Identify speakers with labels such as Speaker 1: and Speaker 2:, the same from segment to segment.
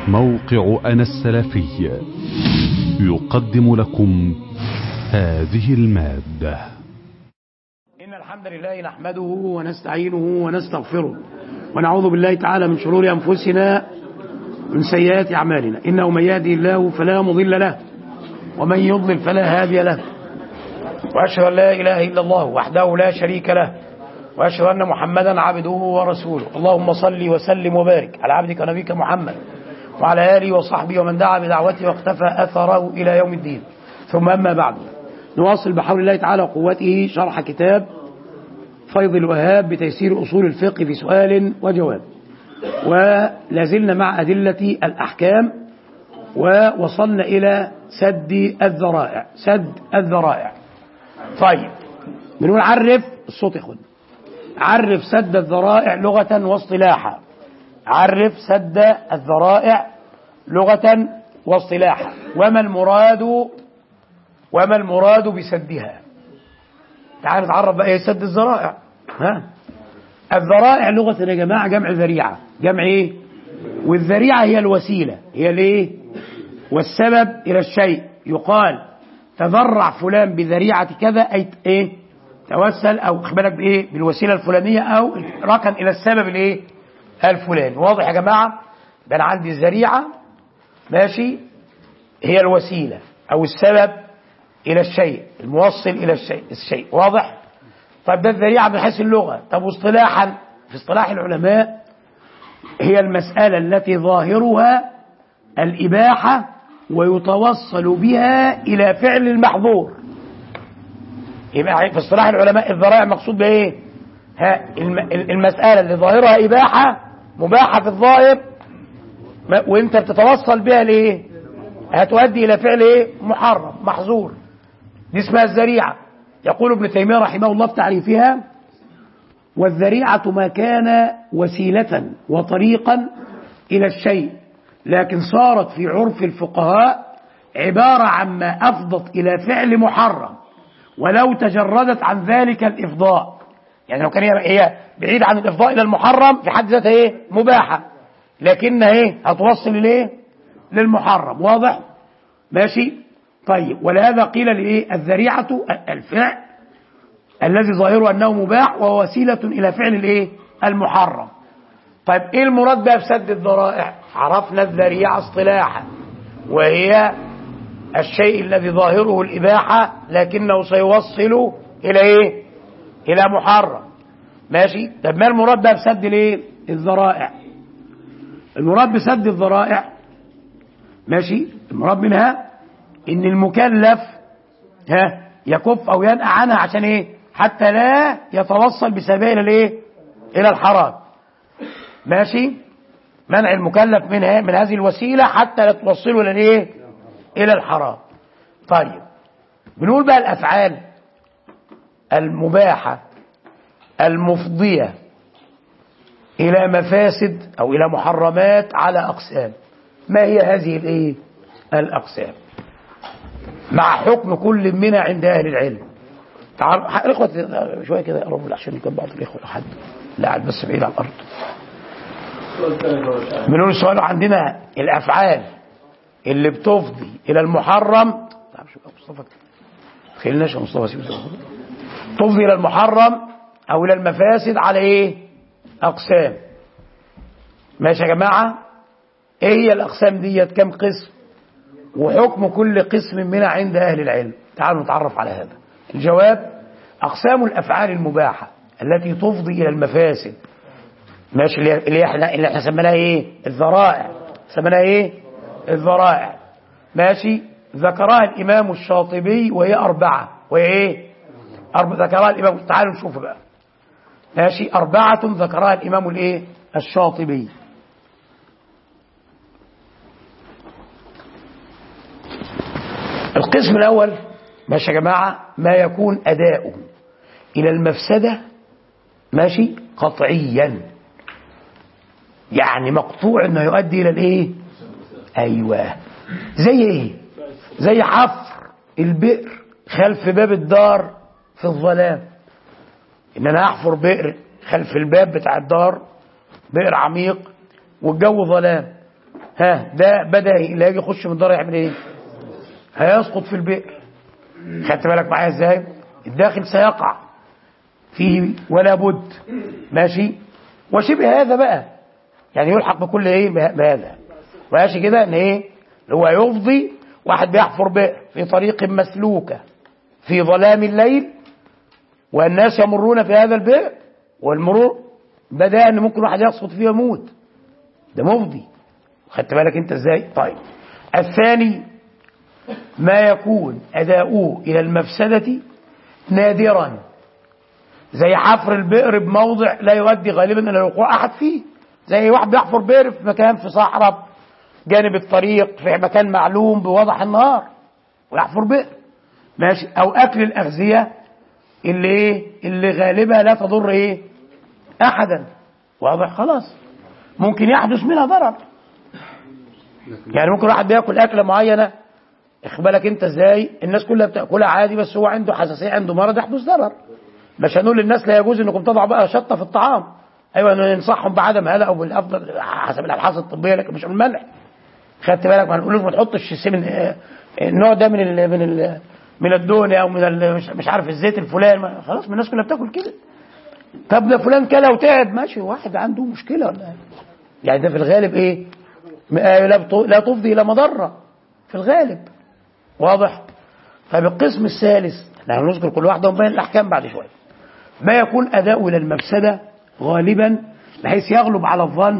Speaker 1: موقع أنا السلفي يقدم لكم هذه المادة.
Speaker 2: إن الحمد لله نحمده ونستعينه ونستغفره ونعوذ بالله تعالى من شرور أنفسنا من سيئات أعمالنا، إنه من يهدي الله فلا مضل له ومن يضلل فلا هادي له، وأشهد أن لا إله إلا الله وحده لا شريك له، وأشهد أن محمدا عبده ورسوله. اللهم صل وسلم وبارك على عبدك ونبيك محمد وعلى آله وصحبه ومن دعا بدعوته واقتفى أثره إلى يوم الدين. ثم أما بعد، نواصل بحول الله تعالى وقوته شرح كتاب فيض الوهاب بتيسير أصول الفقه في سؤال وجواب، ولازلنا مع أدلة الأحكام ووصلنا إلى سد الذرائع. طيب، بنقول عرف الصوت يا اخوان، عرف سد الذرائع لغة واصطلاحا. عرف سد الذرائع لغة واصطلاحا، وما المراد بسدها. تعال نتعرف بقى ايه سد الذرائع. الذرائع لغة يا جماعة جمع ذريعة. جمع ايه؟ والذريعة هي الوسيلة، هي الايه؟ والسبب إلى الشيء. يقال تذرع فلان بذريعة كذا، أي ايه؟ توسل أو خبرك بايه؟ بالوسيلة الفلانية، أو ركن إلى السبب الايه؟ الفلاني. واضح يا جماعة؟ ده أنا عندي الذريعة ماشي هي الوسيلة أو السبب إلى الشيء، الموصل إلى الشيء. واضح؟ طيب ده الذريعة من حيث اللغة. طب واصطلاحا، في اصطلاح العلماء هي المسألة التي ظاهرها الإباحة ويتوصل بها إلى فعل المحظور. يبقى في اصطلاح العلماء الذرائع مقصود بإيه؟ المسألة اللي ظاهرها إباحة، مباحة في الظاهر، وانت بتتوصل بها لإيه؟ هتؤدي إلى فعل إيه؟ محرم محظور. دي اسمها الذريعة. يقول ابن تيمية رحمه الله في تعريفها: والذريعة ما كان وسيلة وطريقا إلى الشيء، لكن صارت في عرف الفقهاء عبارة عما أفضت إلى فعل محرم ولو تجردت عن ذلك الإفضاء. يعني لو كان هي بعيد عن الإفضاء إلى المحرم في حد ذاتها إيه؟ مباحة، لكنها إيه؟ هتوصل إليه؟ للمحرم. واضح؟ ماشي؟ طيب، ولهذا قيل لإيه؟ الذريعة الفعل الذي ظاهره أنه مباح وهو وسيلة إلى فعل الإيه؟ المحرم. طيب إيه المراد بقى بسد الذرائع؟ عرفنا الذريعة اصطلاحا، وهي الشيء الذي ظاهره الإباحة لكنه سيوصل إلى إيه؟ إلى محرم. ماشي؟ طب ما المراد بقى بسد الإيه؟ الذرائع. المراد بسد الذرائع ماشي، المراد منها إن المكلف يكف أو ينأى عنها عشان إيه؟ حتى لا يتوصل بسبيل إلى الإيه؟ إلى الحرام. ماشي؟ منع المكلف منها من هذه الوسيلة حتى لا توصله إلى الإيه؟ إلى الحرام. طيب، بنقول بقى الأفعال المباحة المفضية إلى مفاسد أو إلى محرمات على أقسام. ما هي هذه الإيه؟ الأقسام مع حكم كل منها عند أهل العلم. تعالوا إخوة شوية كده قربوا عشان يكون بعض الإخوة لحد لا قاعد بس بعيد عن الأرض. بنقول السؤال عندنا الأفعال اللي بتفضي إلى المحرم. تعال شوف مصطفى، تخيلناش يا مصطفى سيبه تفضي إلى المحرم أو إلى المفاسد على إيه؟ أقسام. ماشي يا جماعة؟ إيه هي الأقسام ديت؟ كم قسم؟ وحكم كل قسم منها عند أهل العلم. تعالوا نتعرف على هذا. الجواب: أقسام الأفعال المباحة التي تفضي إلى المفاسد، ماشي، اللي احنا سميناها إيه؟ الذرائع. سميناها إيه؟ الذرائع. ماشي؟ ذكرها الإمام الشاطبي وهي 4. وهي إيه؟ ذكرها الإمام. تعالوا نشوف بقى. ماشي؟ 4 ذكرها الإمام الإيه؟ الشاطبي. القسم الأول ماشي يا جماعة، ما يكون أداؤه إلى المفسدة ماشي قطعيا، يعني مقطوع انه يؤدي الى الايه؟ ايوه. زي ايه؟ زي حفر البئر خلف باب الدار في الظلام. ان انا احفر بئر خلف الباب بتاع الدار، بئر عميق والجو ظلام، ده بدأ لا يجي يخش من الدار يعمل ايه؟ هيسقط في البئر. خدت بالك معايا ازاي؟ الداخل سيقع فيه ولا بد. ماشي. وشبه هذا بقى يعني يلحق بكل ايه بهذا. ماشي كده ان ايه اللي هو يفضي واحد بيحفر بئر في طريق مسلوكه في ظلام الليل والناس يمرون في هذا البئر، والمرور بدأ ان ممكن واحد يسقط فيه يموت، ده مفضي. خدت بالك انت ازاي؟ طيب الثاني ما يكون أداؤه إلى المفسدة نادرا، زي حفر البئر بموضع لا يؤدي غالبا إلى وقوع أحد فيه، زي واحد بيحفر بئر في مكان في صحراء جانب الطريق في مكان معلوم بوضح النهار ويحفر بئر. ماشي. أو أكل الأغذية اللي غالبا لا تضر أحدا، واضح؟ خلاص ممكن يحدث منها ضرر. يعني ممكن واحد بياكل أكلة معينة، اخد بالك انت ازاي، الناس كلها بتاكلها عادي بس هو عنده حساسيه، عنده مرض يحدث ضرر. مش هنقول للناس لا يجوز انكم تضعوا بقى شطه في الطعام، ايوه ننصحهم بعدم هذا او بالافضل حسب الابحاث الطبيه، لكن مش المنع. خدت بالك؟ ما نقولوش ما تحطش النوع ده من الدهن او مش عارف الزيت الفلاني، خلاص الناس كلها بتاكل كده. طب ده فلان كلى وتعب، ماشي، واحد عنده مشكله ولا يعني ده في الغالب لا تفضي الى مضره في الغالب، واضح؟ طيب القسم الثالث نحن نذكر كل واحده ونبين الاحكام بعد شويه. ما يكون اداؤه الى المفسده غالبا بحيث يغلب على الظن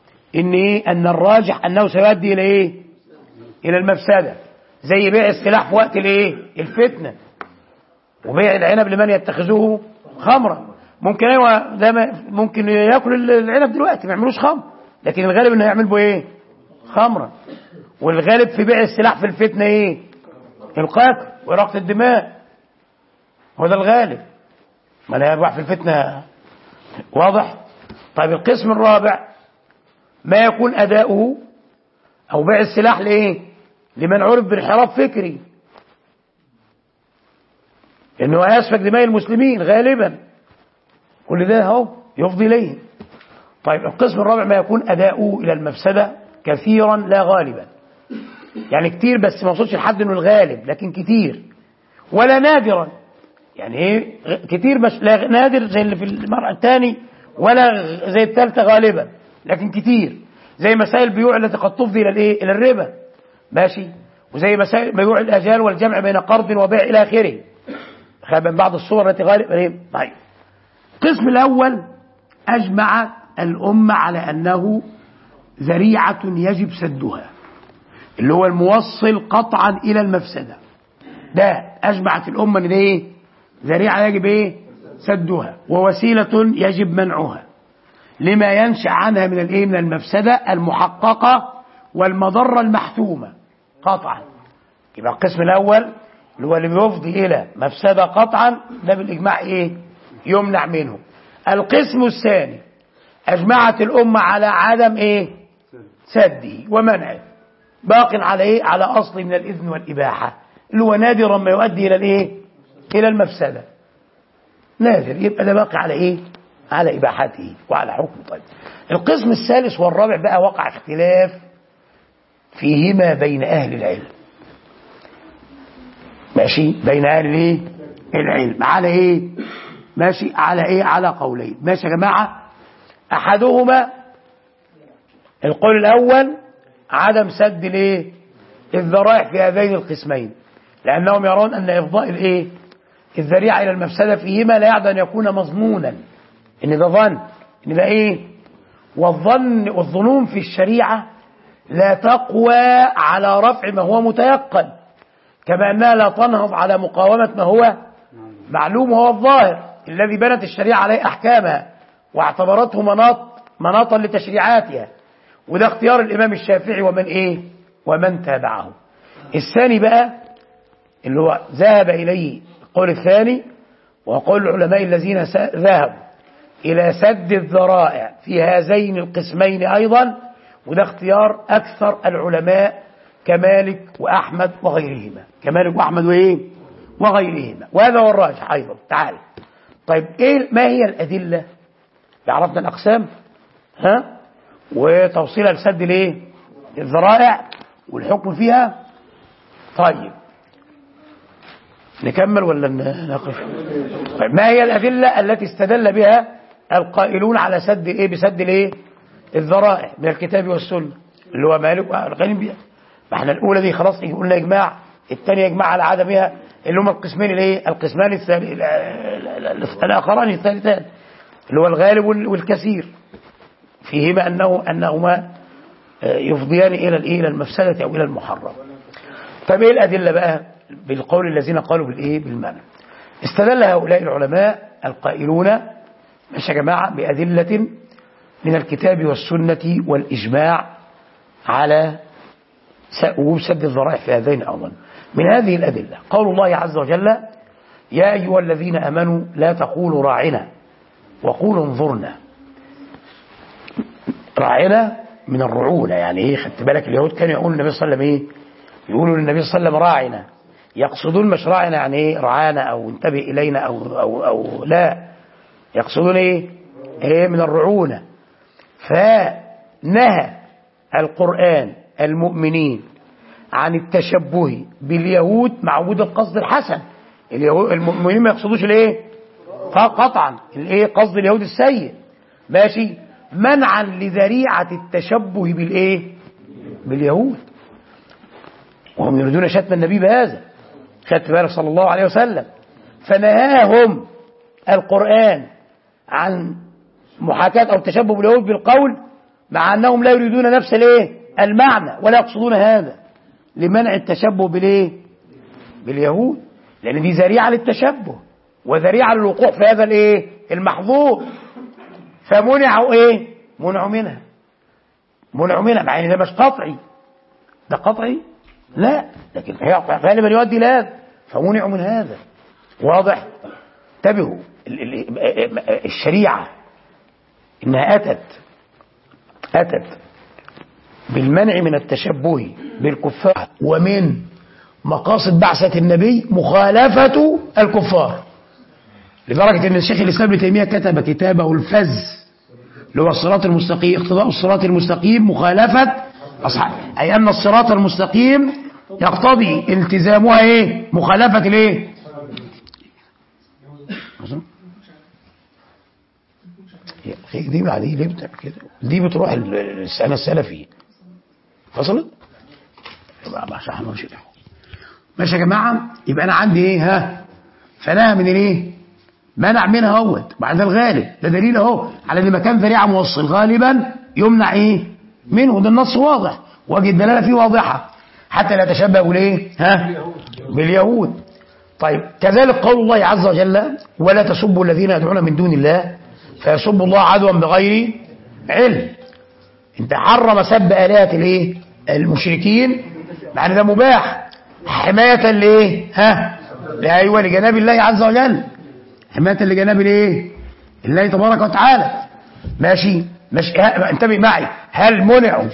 Speaker 2: ان الراجح انه سيؤدي الى الى المفسده، زي بيع السلاح في وقت الفتنه، وبيع العنب لمن يتخذوه خمرا. ممكن ده ممكن ياكل العنب دلوقتي ما يعملوش خمر، لكن الغالب انه يعمل به خمرا. والغالب في بيع السلاح في الفتنه القتل وإراقة الدماء، هو ده الغالب، ما لا يبيع في الفتنة، واضح؟ طيب القسم الرابع ما يكون أداؤه أو بيع السلاح لمن عرف بانحراف فكري، إنه يسفك دماء المسلمين غالبا، كل ده اهو يفضي إليه. طيب القسم الرابع ما يكون أداؤه إلى المفسدة كثيرا لا غالبا، يعني كتير بس ما وصلش لحد انه الغالب، لكن كتير، ولا نادرا، يعني كتير مش لا نادر زي اللي في المرأة الثاني، ولا زي الثالثة غالبا، لكن كتير، زي مسائل البيوع التي قد تفضي الى الربا. ماشي. وزي مسائل بيوع الاجال والجمع بين قرض وبيع الى اخره، من بعض الصور التي غالبا. طيب القسم الاول اجمع الامه على انه ذريعه يجب سدها، اللي هو الموصل قطعا الى المفسده، ده اجمعت الامه ان ذريعه يجب سدها، ووسيله يجب منعها لما ينشا عنها من المفسده المحققه والمضره المحتومه قطعا. يبقى القسم الاول اللي هو اللي بيفضي الى مفسده قطعا، ده بالاجماع يمنع منه. القسم الثاني اجمعت الامه على عدم سده ومنعه، باق على على اصل من الاذن والاباحه، اللي هو نادرا ما يؤدي الى الى المفسده، نادر، يبقى ده باقي على على اباحته وعلى حكمه. طيب القسم الثالث والرابع بقى وقع اختلاف فيهما بين اهل العلم. ماشي. بين اهل العلم على ماشي على على قولين. ماشي يا جماعه. احدهما القول الاول عدم سد الذرائع في هذين القسمين، لأنهم يرون أن إفضاء الذريعة إلى المفسدة فيهما لا يعني أن يكون مضمونا، إن ده ظن، إن ده والظنون في الشريعة لا تقوى على رفع ما هو متيقن، كما أنها لا تنهض على مقاومة ما هو معلوم وهو الظاهر الذي بنت الشريعة عليه أحكامها واعتبرته مناطا لتشريعاتها. وده اختيار الإمام الشافعي ومن تابعه. الثاني بقى اللي هو ذهب إليه القول الثاني، وقول العلماء الذين ذهبوا إلى سد الذرائع في هذين القسمين أيضا، وده اختيار أكثر العلماء كمالك وأحمد وغيرهما، كمالك وأحمد وغيرهما، وهذا هو الراجح أيضا. تعال طيب ما هي الأدلة؟ عرفنا الأقسام وتوصيلها لسد الذرائع والحكم فيها. طيب نكمل ولا نقف؟ طيب ما هي الأدلة التي استدل بها القائلون على سد ايه بسد الايه الذرائع من الكتاب والسنة اللي هو مالك والغنم بها؟ ما احنا الأولى دي خلاص قلنا إجماع، الثانية إجماع على عدمها اللي هما القسمين الايه القسمان الآخران الثالثان اللي هو الغالب والكثير فيهما أنهما يفضيان إلى المفسدة أو إلى المحرم. طيب إيه الأدلة بقى بالقول الذين قالوا بالمنع؟ استدل هؤلاء العلماء القائلون ماشي يا جماعة بأدلة من الكتاب والسنة والإجماع على وجوب سد الذرائع في هذين أولا. من هذه الأدلة قول الله عز وجل: يا أيها الذين آمنوا لا تقولوا راعنا وقولوا انظرنا. راعنا من الرعونة، يعني ايه؟ خدت بالك اليهود كانوا يقولوا للنبي صلى الله عليه وسلم ايه؟ يقولوا للنبي صلى الله عليه وسلم راعنا، يقصدون مش راعنا يعني ايه رعانا او انتبه الينا او لا، يقصدون ايه من الرعونة. فنهى القرآن المؤمنين عن التشبه باليهود مع وجود القصد الحسن. المؤمنين ما يقصدوش الايه قطعا الايه قصد اليهود السيء، ماشي، منعا لذريعة التشبه باليهود، وهم يريدون شتم النبي بهذا، خدت بالك صلى الله عليه وسلم. فنهاهم القرآن عن محاكاة أو التشبه باليهود بالقول مع أنهم لا يريدون نفس المعنى ولا يقصدون هذا، لمنع التشبه باليهود، لأن دي ذريعة للتشبه وذريعة للوقوع في هذا المحظور. فمنعوا منعوا منها مع ان ده مش قطعي، ده قطعي لا، لكن هي غالبا يؤدي الى هذا، فمنعوا من هذا. واضح؟ انتبهوا، الشريعة انها اتت بالمنع من التشبه بالكفار، ومن مقاصد بعثة النبي مخالفة الكفار، لدرجة ان الشيخ الإسلام ابن تيمية كتب كتابه الفز اللي هو الصراط المستقيم، اقتضاء الصراط المستقيم مخالفة أصحاب، أي أن الصراط المستقيم يقتضي التزامها مخالفة دي بعد ليه بتعمل كده؟ دي بتروح السنة السلفي فصلت؟ ماشي يا جماعة. يبقى أنا عندي فنهى من منع منها اهوت بعد الغالب، ده دليل اهو على ان مكان ذريعه موصل غالبا يمنع منه، ده النص واضح وجه الدلاله فيه واضحه حتى لا يتشبهوا باليهود. طيب كذلك قول الله عز وجل: ولا تسبوا الذين يدعون من دون الله فيسبوا الله عدوا بغير علم. انت حرم سب آلهة المشركين مع ان ده مباح حمايه لجناب الله عز وجل، حماية لجناب الله تبارك وتعالى. ماشي انتبه معي، هل منعوا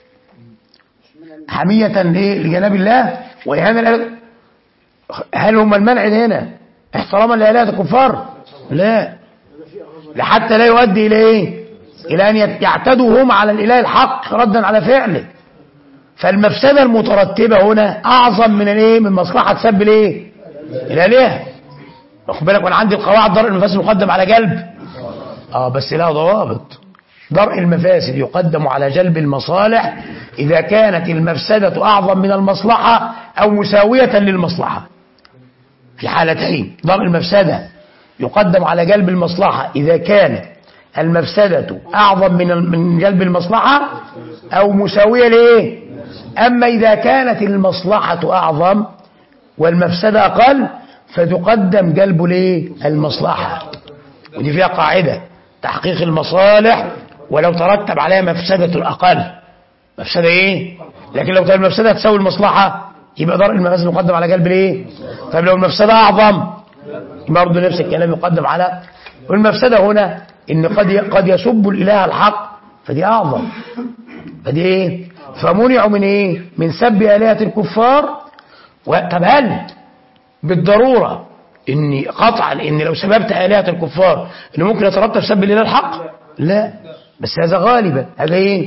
Speaker 2: حمية لجناب الله وإهانة؟ هل هم المنع هنا احتراما لآلهة الكفار؟ لا، لحتى لا يؤدي إلى أن يعتدوا هم على الإله الحق ردا على فعله. فالمفسدة المترتبة هنا أعظم من مصلحة سب الآلهة. واخد بالك، وانا عندي القواعد درء المفاسد يقدم على جلب بس لها ضوابط. درء المفاسد يقدم على جلب المصالح إذا كانت المفسدة أعظم من المصلحة أو مساوية للمصلحة. في حالتين درء المفسدة يقدم على جلب المصلحة إذا كانت المفسدة أعظم من جلب المصلحة أو مساوية أما إذا كانت المصلحة أعظم والمفسدة أقل فتقدم جلب المصلحة. ودي فيها قاعدة تحقيق المصالح ولو ترتب عليها مفسدة أقل، مفسدة لكن لو كان المفسدة تساوي المصلحة يبقى درء المفاسد مقدم على جلب طيب لو المفسدة أعظم برضه نفس الكلام يقدم على. والمفسدة هنا إن قد يسب الإله الحق فدي أعظم، فدي فمنعوا من سب آلهة الكفار. طب هل بالضرورة إن قطعا إن لو سببت آلهة الكفار إنه ممكن يترتب سب الإله الحق؟ لا، بس هذا غالبا، هذا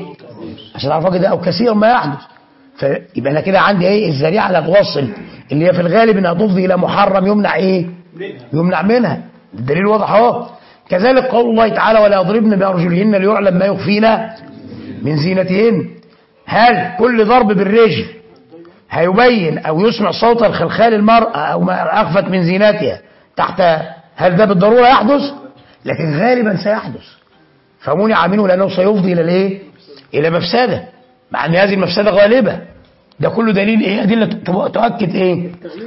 Speaker 2: عشان اعرف كده، او كثير ما يحدث. فيبقى انا كده عندي ايه؟ الذريعه لا توصل، اللي هي في الغالب انها تفضي الى محرم يمنع ايه؟ يمنع منها. الدليل واضح اهو. كذلك قول الله تعالى ولا يضربن بارجلهن ليعلم ما يخفين من زينتهن. هل كل ضرب بالرجل هيبين او يسمع صوت الخلخال المرأة او ما اخفت من زينتها تحت، هل ده بالضرورة يحدث؟ لكن غالبا سيحدث، فمنع منه لانه سيفضي الى الايه؟ الى مفسدة، مع ان هذه المفسدة غالبة. ده كله دليل ايه؟ ادلة تؤكد ايه؟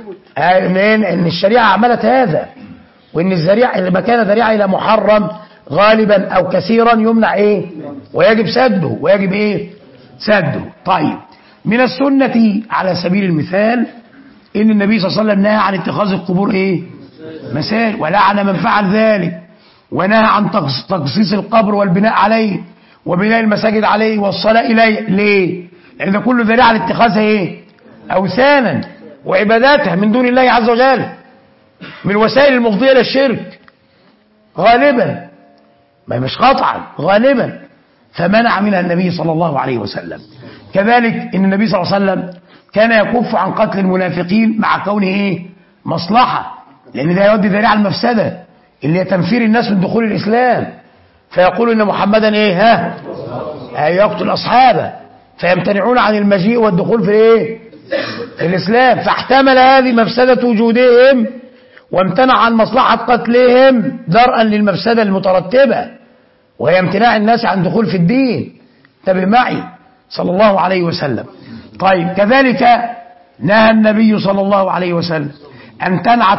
Speaker 2: ان الشريعة عملت هذا، وان الذريعة لما كان ذريعة الى محرم غالبا او كثيرا يمنع ايه؟ ويجب سده، ويجب ايه؟ سده. طيب، من السنة على سبيل المثال ان النبي صلى الله عليه وسلم نهى عن اتخاذ القبور ايه؟ مساجد، ولعن من فعل ذلك، ونهى عن تخصيص القبر والبناء عليه وبناء المساجد عليه والصلاة إليه. ليه؟ لأن ده كله ذريعة لاتخاذها ايه؟ أوثانا وعباداتها من دون الله عز وجل، من الوسائل المفضية للشرك غالبا، ما مش قطعا، غالبا. فمنع منها النبي صلى الله عليه وسلم. كذلك ان النبي صلى الله عليه وسلم كان يكف عن قتل المنافقين مع كونه ايه؟ مصلحة، لان ده يؤدي ذريعة المفسدة اللي هي تنفير الناس من دخول الاسلام، فيقول ان محمدا ايه؟ يقتل اصحابه، فيمتنعون عن المجيء والدخول في ايه؟ في الاسلام. فاحتمل هذه مفسدة وجودهم وامتنع عن مصلحة قتلهم درءا للمفسدة المترتبة، وهي امتناع الناس عن دخول في الدين. انتبه معي صلى الله عليه وسلم. طيب، كذلك نهى النبي صلى الله عليه وسلم أن تنعت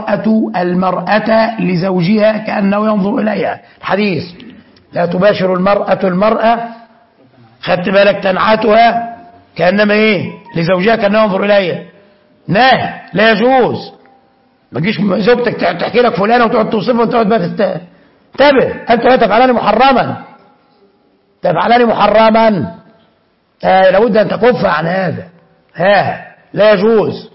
Speaker 2: المرأة لزوجها كأنه ينظر إليها. الحديث لا تباشر المرأة، خدت بالك؟ تنعتها كأنما ايه؟ لزوجها كأنه ينظر إليها. نهي، لا يجوز. ما تجيش زوجتك تحكي لك فلانة وتقعد توصفها وتقعد بقى انتبه، أنت لا تفعلان محرما، تفعلان محرما. لابد أن تكف عن هذا. لا يجوز،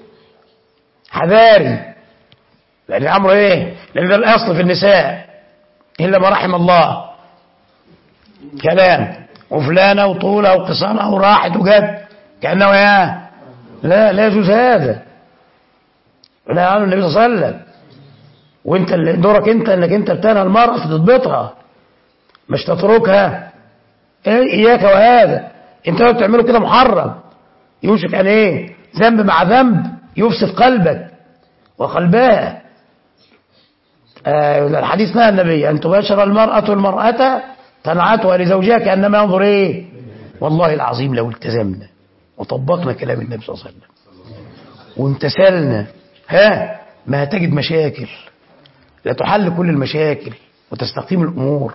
Speaker 2: حذاري، لأن الأمر ايه؟ لأن ده الأصل في النساء إلا ما رحم الله. كلام وفلانة وطولة وقصانة وراحت وجت كأنه لا يجوز هذا. لا عنه النبي صلى الله عليه وسلم. وانت اللي دورك انك انت بتنهى المرأة فتضبطها، مش تتركها. اياك وهذا، انت لو بتعمله كده محرم، يوشك ان ايه؟ ذنب مع ذنب يفسد قلبك وقلبها. الحديث نهى النبي ان تباشر المرأة تنعتها لزوجها كأنما ينظر ايه؟ والله العظيم لو التزمنا وطبقنا كلام النبي صلى الله عليه وسلم وامتثلنا ما هتجد مشاكل، لا تحل كل المشاكل وتستقيم الأمور.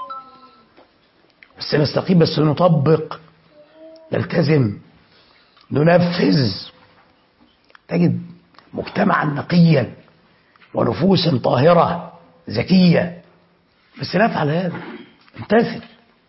Speaker 2: بس نستقيم، بس نطبق، نلتزم، ننفذ، تجد مجتمعا نقيا ونفوسا طاهرة ذكية. بس نفعل هذا، امتثل.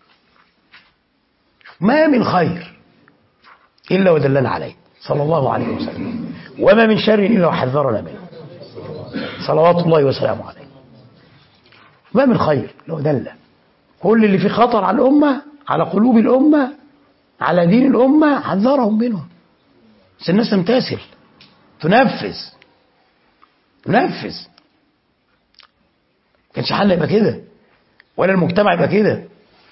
Speaker 2: ما من خير إلا ودلنا عليه صلى الله عليه وسلم، وما من شر إلا وحذرنا منه صلوات الله وسلامه عليه. ما من خير لو دل، كل اللي فيه خطر على الأمة، على قلوب الأمة، على دين الأمة، حذرهم منه. بس الناس تمتثل، تنفذ. كانش حالنا يبقى كده، ولا المجتمع يبقى كده.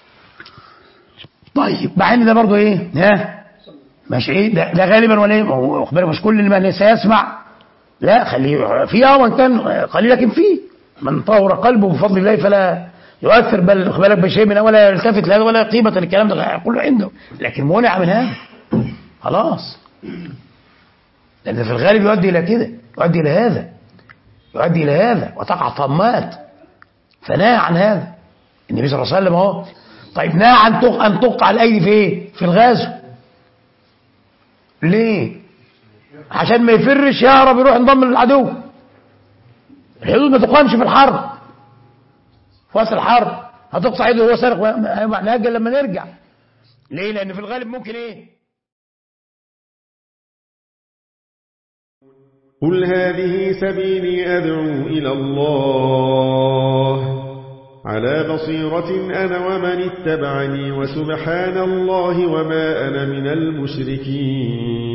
Speaker 2: طيب، مع ان ده برضه ايه؟ مش ايه ده غالبا، ولا ايه؟ مش كل من سيسمع، لا، خليه فيه وان كان قليل، لكن فيه من طهر قلبه بفضل الله فلا يؤثر، بل بالك بشيء من ولا يلتفت لهذا ولا قيمة للكلام ده كله عنده، لكن منع من هذا خلاص، لأن في الغالب يؤدي إلى كده، يؤدي إلى هذا وتقع طمات. فنهى عن هذا النبي صلى الله عليه وسلم اهو. طيب، نهى عن أن تقطع الأيدي في ايه؟ في الغزو. ليه؟ عشان ما يفرش يهرب يروح ينضم للعدو. الحدود ما تقامش في الحرب، في وقت الحرب هتقطع ايده وهو سارق، نأجل لما نرجع. ليه؟ لأن في الغالب ممكن ايه؟
Speaker 3: قل هذه سبيلي أدعو إلى الله على بصيرة أنا ومن اتبعني وسبحان الله وما أنا من المشركين.